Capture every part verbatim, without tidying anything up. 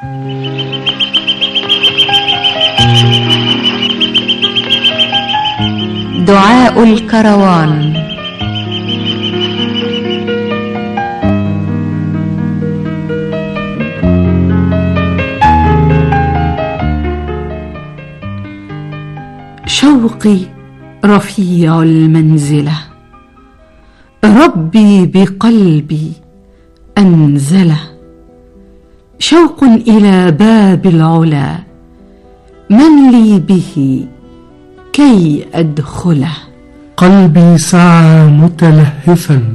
دعاء الكروان. شوقي رفيع المنزلة، ربي بقلبي أنزله، شوق إلى باب العلا، من لي به كي أدخله. قلبي سعى متلهفا،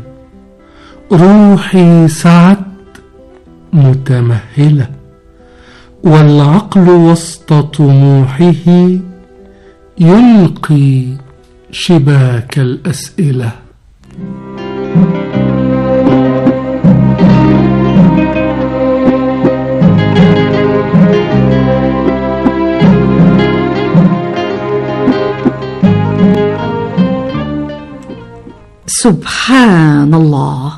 روحي سعت متمهلة، والعقل وسط طموحه يلقي شباك الأسئلة. سبحان الله،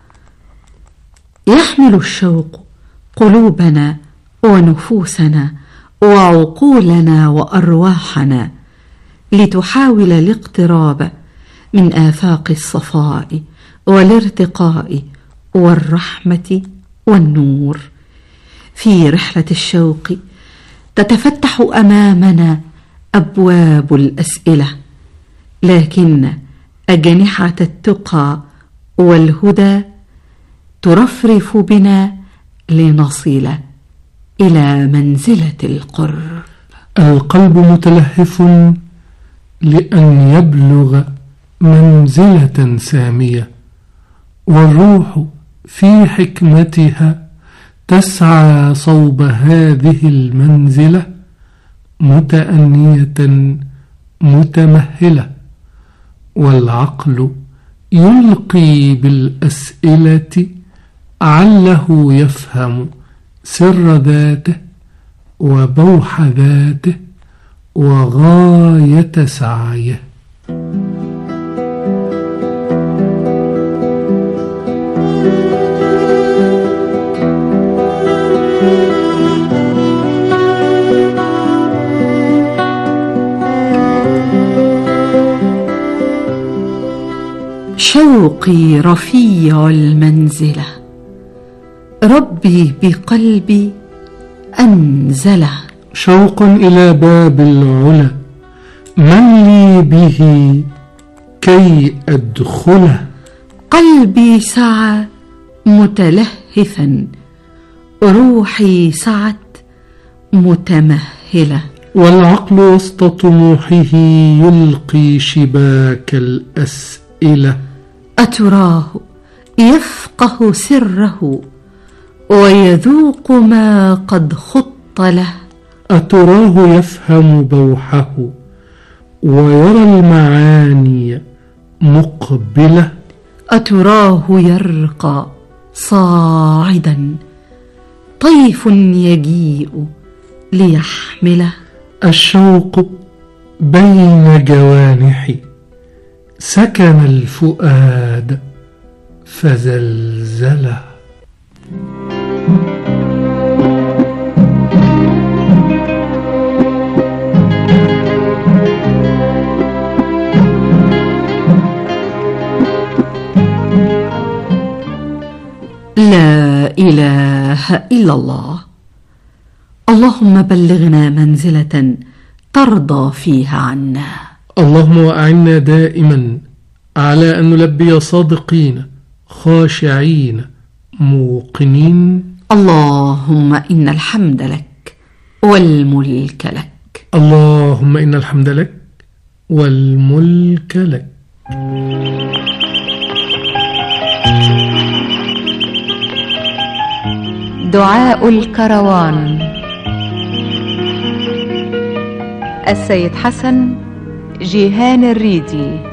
يحمل الشوق قلوبنا ونفوسنا وعقولنا وأرواحنا لتحاول الاقتراب من آفاق الصفاء والارتقاء والرحمة والنور. في رحلة الشوق تتفتح أمامنا أبواب الأسئلة، لكن أجنحة التقى والهدى ترفرف بنا لنصل إلى منزلة القرب. القلب متلهف لأن يبلغ منزلة سامية، والروح في حكمتها تسعى صوب هذه المنزلة متأنية متمهلة، والعقل يلقي بالأسئلة عله يفهم سر ذاته وبوح ذاته وغاية سعيه. شوقي رفيع المنزلة، ربي بقلبي أنزله، شوق إلى باب العلا، من لي به كي أدخله. قلبي سعى متلهفا، روحي سعت متمهلة، والعقل وسط طموحه يلقي شباك الأسئلة. أتراه يفقه سره ويذوق ما قد خط له، أتراه يفهم بوحه ويرى المعاني مقبلة، أتراه يرقى صاعدا، طيف يجيء ليحمله. الشوق بين جوانحي سكن الفؤاد فزلزله. لا إله إلا الله. اللهم بلغنا منزلة ترضى فيها عنا. اللهم وأعنا دائما على أن نلبي صادقين خاشعين موقنين. اللهم إن الحمد لك والملك لك. اللهم إن الحمد لك والملك لك. دعاء الكروان. السيد حسن جيهان الريدي.